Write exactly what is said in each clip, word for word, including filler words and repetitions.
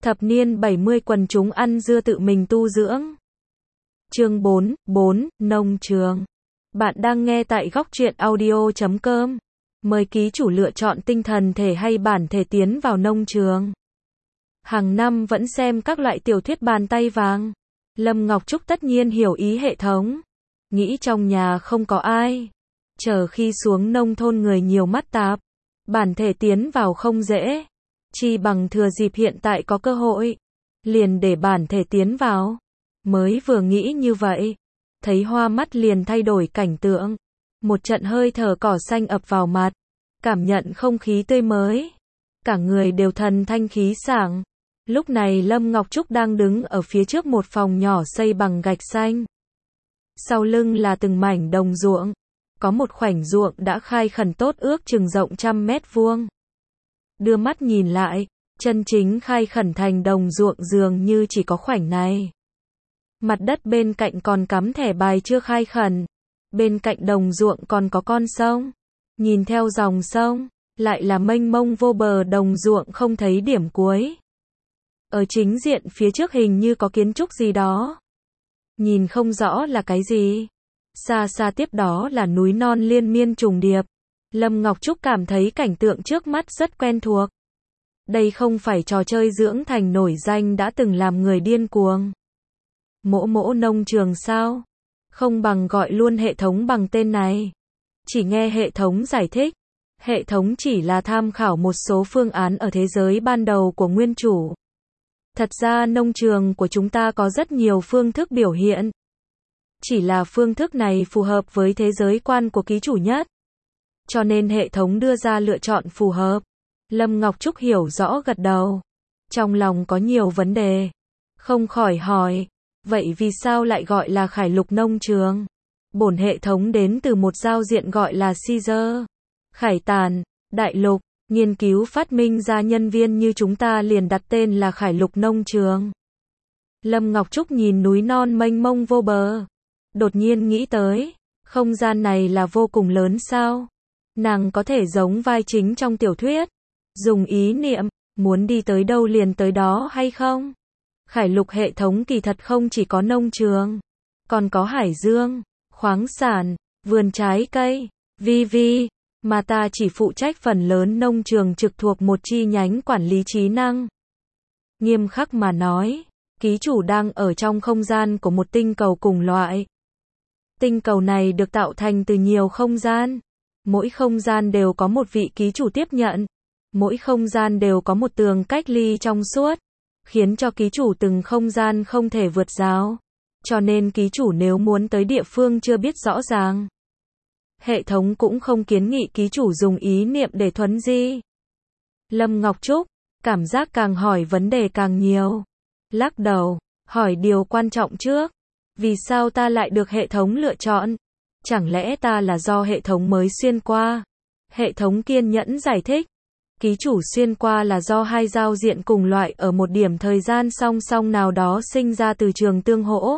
Thập niên bảy mươi quần chúng ăn dưa tự mình tu dưỡng. Chương bốn, bốn, nông trường. Bạn đang nghe tại góc truyện audio chấm com. Mời ký chủ lựa chọn tinh thần thể hay bản thể tiến vào nông trường. Hàng năm vẫn xem các loại tiểu thuyết bàn tay vàng. Lâm Ngọc Trúc tất nhiên hiểu ý hệ thống. Nghĩ trong nhà không có ai. Chờ khi xuống nông thôn người nhiều mắt tạp. Bản thể tiến vào không dễ. Chi bằng thừa dịp hiện tại có cơ hội. Liền để bản thể tiến vào. Mới vừa nghĩ như vậy. Thấy hoa mắt liền thay đổi cảnh tượng. Một trận hơi thở cỏ xanh ập vào mặt. Cảm nhận không khí tươi mới. Cả người đều thần thanh khí sảng. Lúc này Lâm Ngọc Trúc đang đứng ở phía trước một phòng nhỏ xây bằng gạch xanh. Sau lưng là từng mảnh đồng ruộng. Có một khoảnh ruộng đã khai khẩn tốt ước chừng rộng trăm mét vuông. Đưa mắt nhìn lại, chân chính khai khẩn thành đồng ruộng dường như chỉ có khoảnh này. Mặt đất bên cạnh còn cắm thẻ bài chưa khai khẩn. Bên cạnh đồng ruộng còn có con sông. Nhìn theo dòng sông, lại là mênh mông vô bờ đồng ruộng không thấy điểm cuối. Ở chính diện phía trước hình như có kiến trúc gì đó. Nhìn không rõ là cái gì. Xa xa tiếp đó là núi non liên miên trùng điệp. Lâm Ngọc Trúc cảm thấy cảnh tượng trước mắt rất quen thuộc. Đây không phải trò chơi dưỡng thành nổi danh đã từng làm người điên cuồng. Mỗ mỗ nông trường sao? Không bằng gọi luôn hệ thống bằng tên này. Chỉ nghe hệ thống giải thích. Hệ thống chỉ là tham khảo một số phương án ở thế giới ban đầu của nguyên chủ. Thật ra nông trường của chúng ta có rất nhiều phương thức biểu hiện. Chỉ là phương thức này phù hợp với thế giới quan của ký chủ nhất. Cho nên hệ thống đưa ra lựa chọn phù hợp. Lâm Ngọc Trúc hiểu rõ gật đầu. Trong lòng có nhiều vấn đề. Không khỏi hỏi. Vậy vì sao lại gọi là khải lục nông trường? Bổn hệ thống đến từ một giao diện gọi là Caesar. Khải tàn, đại lục, nghiên cứu phát minh ra nhân viên như chúng ta liền đặt tên là khải lục nông trường. Lâm Ngọc Trúc nhìn núi non mênh mông vô bờ. Đột nhiên nghĩ tới, không gian này là vô cùng lớn sao? Nàng có thể giống vai chính trong tiểu thuyết. Dùng ý niệm, muốn đi tới đâu liền tới đó hay không? Khải lục hệ thống kỳ thật không chỉ có nông trường. Còn có hải dương, khoáng sản, vườn trái cây, vi vi. Mà ta chỉ phụ trách phần lớn nông trường trực thuộc một chi nhánh quản lý trí năng. Nghiêm khắc mà nói, ký chủ đang ở trong không gian của một tinh cầu cùng loại. Tinh cầu này được tạo thành từ nhiều không gian. Mỗi không gian đều có một vị ký chủ tiếp nhận. Mỗi không gian đều có một tường cách ly trong suốt, khiến cho ký chủ từng không gian không thể vượt rào. Cho nên ký chủ nếu muốn tới địa phương chưa biết rõ ràng, hệ thống cũng không kiến nghị ký chủ dùng ý niệm để thuấn di. Lâm Ngọc Trúc, cảm giác càng hỏi vấn đề càng nhiều. Lắc đầu, hỏi điều quan trọng trước. Vì sao ta lại được hệ thống lựa chọn? Chẳng lẽ ta là do hệ thống mới xuyên qua? Hệ thống kiên nhẫn giải thích. Ký chủ xuyên qua là do hai giao diện cùng loại ở một điểm thời gian song song nào đó sinh ra từ trường tương hỗ.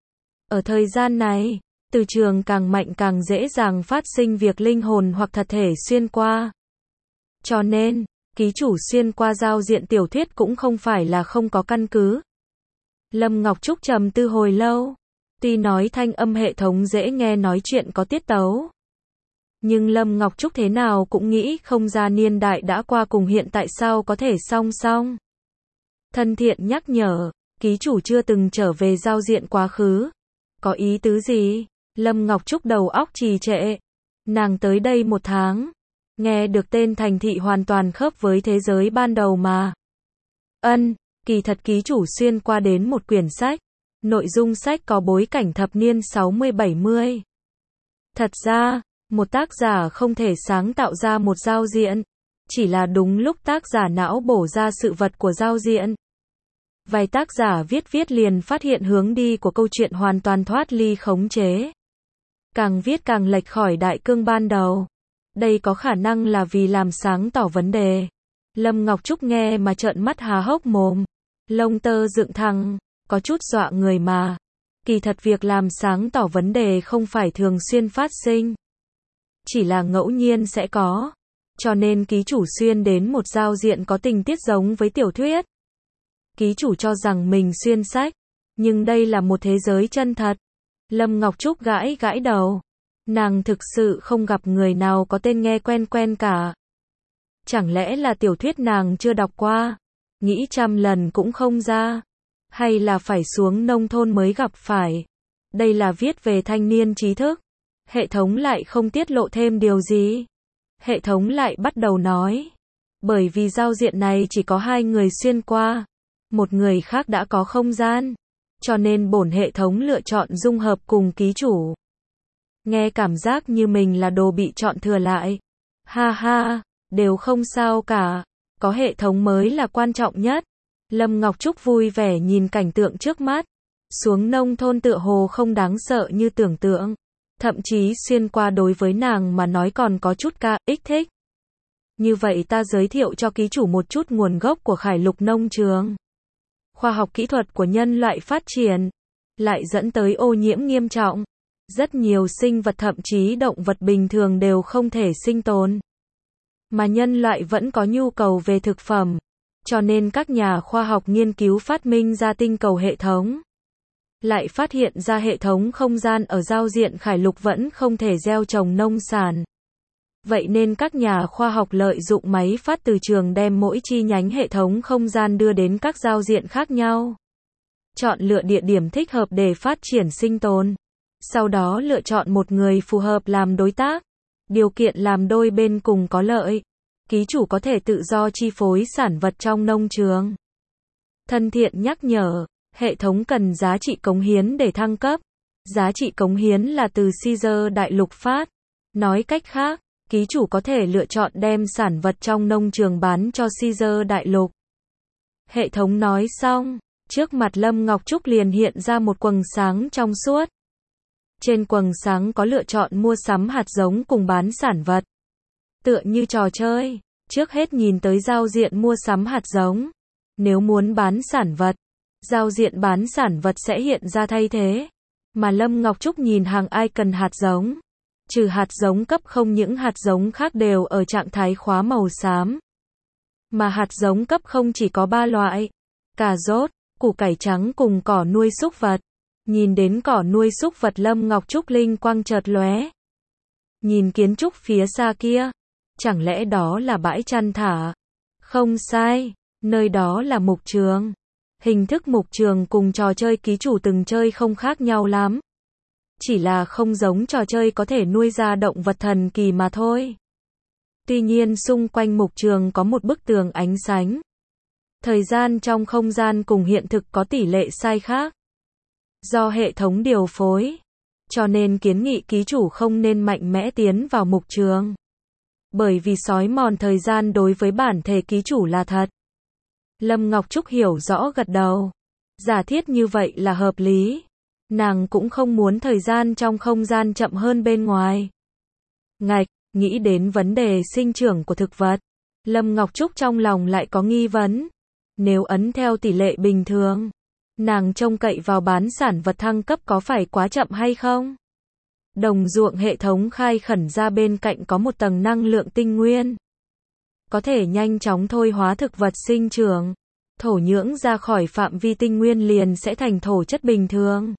Ở thời gian này, từ trường càng mạnh càng dễ dàng phát sinh việc linh hồn hoặc thật thể xuyên qua. Cho nên, ký chủ xuyên qua giao diện tiểu thuyết cũng không phải là không có căn cứ. Lâm Ngọc Trúc trầm tư hồi lâu. Tuy nói thanh âm hệ thống dễ nghe nói chuyện có tiết tấu. Nhưng Lâm Ngọc Trúc thế nào cũng nghĩ không ra niên đại đã qua cùng hiện tại sao có thể song song. Thân thiện nhắc nhở, ký chủ chưa từng trở về giao diện quá khứ. Có ý tứ gì? Lâm Ngọc Trúc đầu óc trì trệ. Nàng tới đây một tháng. Nghe được tên thành thị hoàn toàn khớp với thế giới ban đầu mà. Ân, kỳ thật ký chủ xuyên qua đến một quyển sách. Nội dung sách có bối cảnh thập niên sáu mươi bảy mươi. Thật ra, một tác giả không thể sáng tạo ra một giao diện. Chỉ là đúng lúc tác giả não bổ ra sự vật của giao diện. Vài tác giả viết viết liền phát hiện hướng đi của câu chuyện hoàn toàn thoát ly khống chế. Càng viết càng lệch khỏi đại cương ban đầu. Đây có khả năng là vì làm sáng tỏ vấn đề. Lâm Ngọc Trúc nghe mà trợn mắt há hốc mồm. Lông tơ dựng thẳng, có chút dọa người mà. Kỳ thật việc làm sáng tỏ vấn đề không phải thường xuyên phát sinh. Chỉ là ngẫu nhiên sẽ có. Cho nên ký chủ xuyên đến một giao diện có tình tiết giống với tiểu thuyết. Ký chủ cho rằng mình xuyên sách, nhưng đây là một thế giới chân thật. Lâm Ngọc Trúc gãi gãi đầu. Nàng thực sự không gặp người nào có tên nghe quen quen cả. Chẳng lẽ là tiểu thuyết nàng chưa đọc qua, nghĩ trăm lần cũng không ra, hay là phải xuống nông thôn mới gặp phải. Đây là viết về thanh niên trí thức. Hệ thống lại không tiết lộ thêm điều gì. Hệ thống lại bắt đầu nói, bởi vì giao diện này chỉ có hai người xuyên qua, một người khác đã có không gian, cho nên bổn hệ thống lựa chọn dung hợp cùng ký chủ. Nghe cảm giác như mình là đồ bị chọn thừa lại. Ha ha, đều không sao cả, có hệ thống mới là quan trọng nhất. Lâm Ngọc Trúc vui vẻ nhìn cảnh tượng trước mắt. Xuống nông thôn tựa hồ không đáng sợ như tưởng tượng. Thậm chí xuyên qua đối với nàng mà nói còn có chút ca ích thích. Như vậy ta giới thiệu cho ký chủ một chút nguồn gốc của Khải Lục nông trường. Khoa học kỹ thuật của nhân loại phát triển, lại dẫn tới ô nhiễm nghiêm trọng. Rất nhiều sinh vật thậm chí động vật bình thường đều không thể sinh tồn. Mà nhân loại vẫn có nhu cầu về thực phẩm. Cho nên các nhà khoa học nghiên cứu phát minh ra tinh cầu hệ thống. Lại phát hiện ra hệ thống không gian ở giao diện Khải Lục vẫn không thể gieo trồng nông sản. Vậy nên các nhà khoa học lợi dụng máy phát từ trường đem mỗi chi nhánh hệ thống không gian đưa đến các giao diện khác nhau. Chọn lựa địa điểm thích hợp để phát triển sinh tồn. Sau đó lựa chọn một người phù hợp làm đối tác. Điều kiện làm đôi bên cùng có lợi. Ký chủ có thể tự do chi phối sản vật trong nông trường. Thân thiện nhắc nhở, hệ thống cần giá trị cống hiến để thăng cấp. Giá trị cống hiến là từ Caesar Đại Lục phát. Nói cách khác, ký chủ có thể lựa chọn đem sản vật trong nông trường bán cho Caesar Đại Lục. Hệ thống nói xong, trước mặt Lâm Ngọc Trúc liền hiện ra một quầng sáng trong suốt. Trên quầng sáng có lựa chọn mua sắm hạt giống cùng bán sản vật. Tựa như trò chơi, trước hết nhìn tới giao diện mua sắm hạt giống. Nếu muốn bán sản vật, giao diện bán sản vật sẽ hiện ra thay thế. Mà Lâm Ngọc Trúc nhìn hàng ai cần hạt giống. Trừ hạt giống cấp không, những hạt giống khác đều ở trạng thái khóa màu xám. Mà hạt giống cấp không chỉ có ba loại: cà rốt, củ cải trắng cùng cỏ nuôi súc vật. Nhìn đến cỏ nuôi súc vật, Lâm Ngọc Trúc linh quang chợt lóe. Nhìn kiến trúc phía xa kia, chẳng lẽ đó là bãi chăn thả? Không sai, nơi đó là mục trường. Hình thức mục trường cùng trò chơi ký chủ từng chơi không khác nhau lắm. Chỉ là không giống trò chơi có thể nuôi ra động vật thần kỳ mà thôi. Tuy nhiên xung quanh mục trường có một bức tường ánh sáng. Thời gian trong không gian cùng hiện thực có tỷ lệ sai khác. Do hệ thống điều phối, cho nên kiến nghị ký chủ không nên mạnh mẽ tiến vào mục trường. Bởi vì xói mòn thời gian đối với bản thể ký chủ là thật. Lâm Ngọc Trúc hiểu rõ gật đầu. Giả thiết như vậy là hợp lý. Nàng cũng không muốn thời gian trong không gian chậm hơn bên ngoài. Ngạch, nghĩ đến vấn đề sinh trưởng của thực vật. Lâm Ngọc Trúc trong lòng lại có nghi vấn. Nếu ấn theo tỷ lệ bình thường, nàng trông cậy vào bán sản vật thăng cấp có phải quá chậm hay không? Đồng ruộng hệ thống khai khẩn ra bên cạnh có một tầng năng lượng tinh nguyên. Có thể nhanh chóng thôi hóa thực vật sinh trưởng. Thổ nhưỡng ra khỏi phạm vi tinh nguyên liền sẽ thành thổ chất bình thường.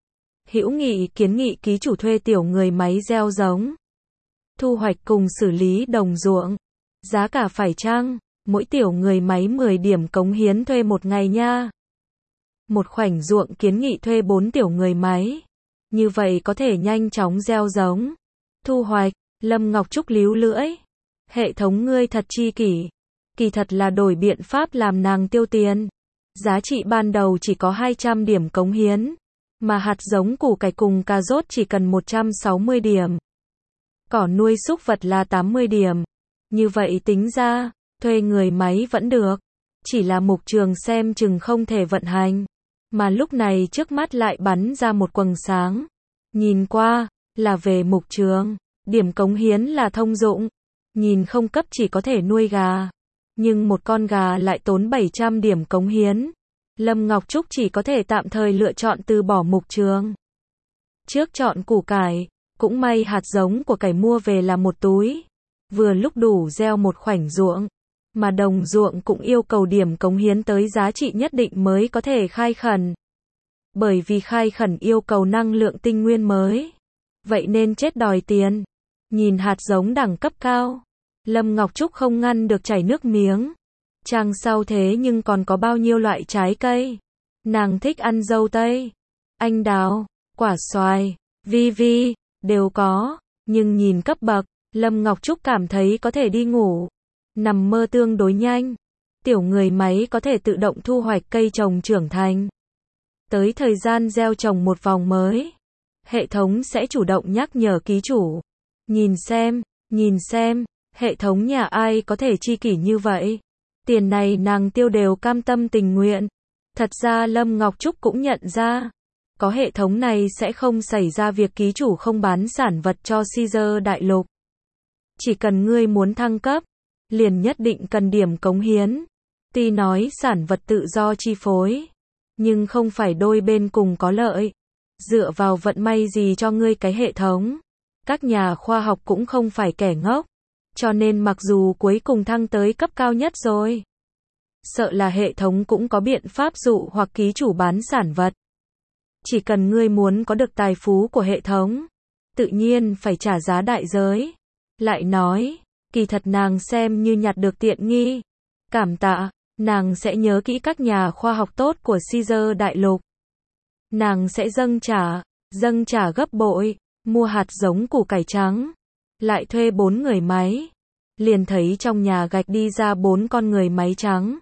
Hữu Nghị kiến nghị ký chủ thuê tiểu người máy gieo giống, thu hoạch cùng xử lý đồng ruộng. Giá cả phải chăng? Mỗi tiểu người máy mười điểm cống hiến thuê một ngày nha. Một khoảnh ruộng kiến nghị thuê bốn tiểu người máy. Như vậy có thể nhanh chóng gieo giống, thu hoạch. Lâm Ngọc Trúc líu lưỡi. Hệ thống ngươi thật chi kỷ. Kỳ thật là đổi biện pháp làm nàng tiêu tiền. Giá trị ban đầu chỉ có hai trăm điểm cống hiến. Mà hạt giống củ cải cùng cà rốt chỉ cần một trăm sáu mươi điểm. Cỏ nuôi súc vật là tám mươi điểm. Như vậy tính ra, thuê người máy vẫn được. Chỉ là mục trường xem chừng không thể vận hành. Mà lúc này trước mắt lại bắn ra một quầng sáng. Nhìn qua, là về mục trường. Điểm cống hiến là thông dụng. Nhìn không cấp chỉ có thể nuôi gà. Nhưng một con gà lại tốn bảy trăm điểm cống hiến. Lâm Ngọc Trúc chỉ có thể tạm thời lựa chọn từ bỏ mục trường. Trước chọn củ cải, cũng may hạt giống của cải mua về là một túi. Vừa lúc đủ gieo một khoảnh ruộng. Mà đồng ruộng cũng yêu cầu điểm cống hiến tới giá trị nhất định mới có thể khai khẩn. Bởi vì khai khẩn yêu cầu năng lượng tinh nguyên mới. Vậy nên chết đòi tiền. Nhìn hạt giống đẳng cấp cao. Lâm Ngọc Trúc không ngăn được chảy nước miếng. Trang sau thế nhưng còn có bao nhiêu loại trái cây. Nàng thích ăn dâu tây, anh đào, quả xoài, vi vi, đều có. Nhưng nhìn cấp bậc, Lâm Ngọc Trúc cảm thấy có thể đi ngủ. Nằm mơ tương đối nhanh. Tiểu người máy có thể tự động thu hoạch cây trồng trưởng thành. Tới thời gian gieo trồng một vòng mới, hệ thống sẽ chủ động nhắc nhở ký chủ. Nhìn xem, nhìn xem, hệ thống nhà ai có thể chi kỷ như vậy. Tiền này nàng tiêu đều cam tâm tình nguyện. Thật ra Lâm Ngọc Trúc cũng nhận ra, có hệ thống này sẽ không xảy ra việc ký chủ không bán sản vật cho Caesar đại lục. Chỉ cần ngươi muốn thăng cấp, liền nhất định cần điểm cống hiến. Tuy nói sản vật tự do chi phối, nhưng không phải đôi bên cùng có lợi. Dựa vào vận may gì cho ngươi cái hệ thống. Các nhà khoa học cũng không phải kẻ ngốc. Cho nên mặc dù cuối cùng thăng tới cấp cao nhất rồi, sợ là hệ thống cũng có biện pháp dụ hoặc ký chủ bán sản vật. Chỉ cần ngươi muốn có được tài phú của hệ thống, tự nhiên phải trả giá đại giới. Lại nói, kỳ thật nàng xem như nhặt được tiện nghi. Cảm tạ, nàng sẽ nhớ kỹ các nhà khoa học tốt của Caesar đại lục. Nàng sẽ dâng trả, dâng trả gấp bội, mua hạt giống củ cải trắng, lại thuê bốn người máy. Liền thấy trong nhà gạch đi ra bốn con người máy trắng.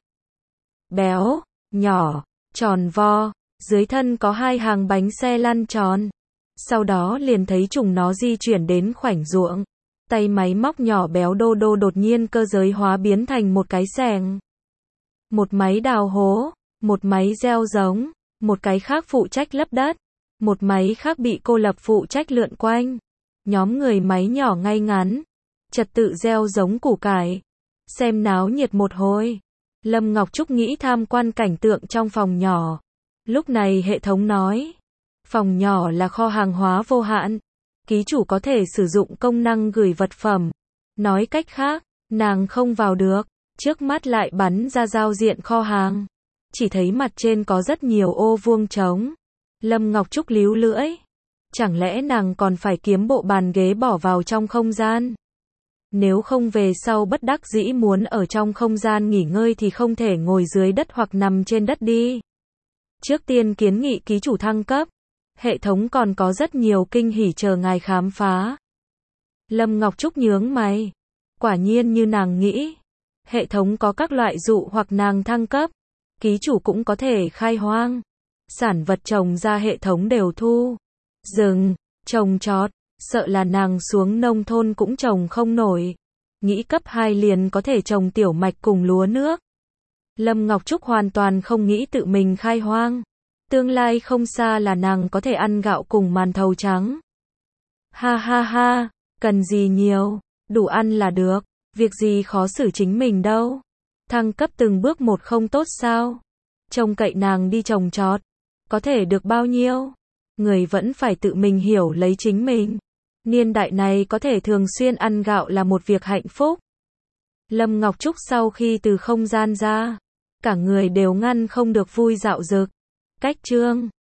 Béo, nhỏ, tròn vo, dưới thân có hai hàng bánh xe lăn tròn. Sau đó liền thấy chúng nó di chuyển đến khoảnh ruộng. Tay máy móc nhỏ béo đô đô đột nhiên cơ giới hóa biến thành một cái xẻng. Một máy đào hố, một máy gieo giống, một cái khác phụ trách lấp đất, một máy khác bị cô lập phụ trách lượn quanh. Nhóm người máy nhỏ ngay ngắn, trật tự gieo giống củ cải. Xem náo nhiệt một hồi. Lâm Ngọc Trúc nghĩ tham quan cảnh tượng trong phòng nhỏ. Lúc này hệ thống nói, phòng nhỏ là kho hàng hóa vô hạn. Ký chủ có thể sử dụng công năng gửi vật phẩm. Nói cách khác, nàng không vào được. Trước mắt lại bắn ra giao diện kho hàng. Chỉ thấy mặt trên có rất nhiều ô vuông trống. Lâm Ngọc Trúc líu lưỡi. Chẳng lẽ nàng còn phải kiếm bộ bàn ghế bỏ vào trong không gian? Nếu không về sau bất đắc dĩ muốn ở trong không gian nghỉ ngơi thì không thể ngồi dưới đất hoặc nằm trên đất đi. Trước tiên kiến nghị ký chủ thăng cấp. Hệ thống còn có rất nhiều kinh hỉ chờ ngài khám phá. Lâm Ngọc Trúc nhướng mày. Quả nhiên như nàng nghĩ. Hệ thống có các loại dụ hoặc nàng thăng cấp. Ký chủ cũng có thể khai hoang. Sản vật trồng ra hệ thống đều thu. Rừng, trồng trọt, sợ là nàng xuống nông thôn cũng trồng không nổi. Nghĩ cấp hai liền có thể trồng tiểu mạch cùng lúa nước. Lâm Ngọc Trúc hoàn toàn không nghĩ tự mình khai hoang. Tương lai không xa là nàng có thể ăn gạo cùng màn thầu trắng. Ha ha ha, cần gì nhiều, đủ ăn là được, việc gì khó xử chính mình đâu. Thăng cấp từng bước một không tốt sao? Trông cậy nàng đi trồng trọt, có thể được bao nhiêu? Người vẫn phải tự mình hiểu lấy chính mình. Niên đại này có thể thường xuyên ăn gạo là một việc hạnh phúc. Lâm Ngọc Trúc sau khi từ không gian ra, cả người đều ngăn không được vui dạo dực. Cách chương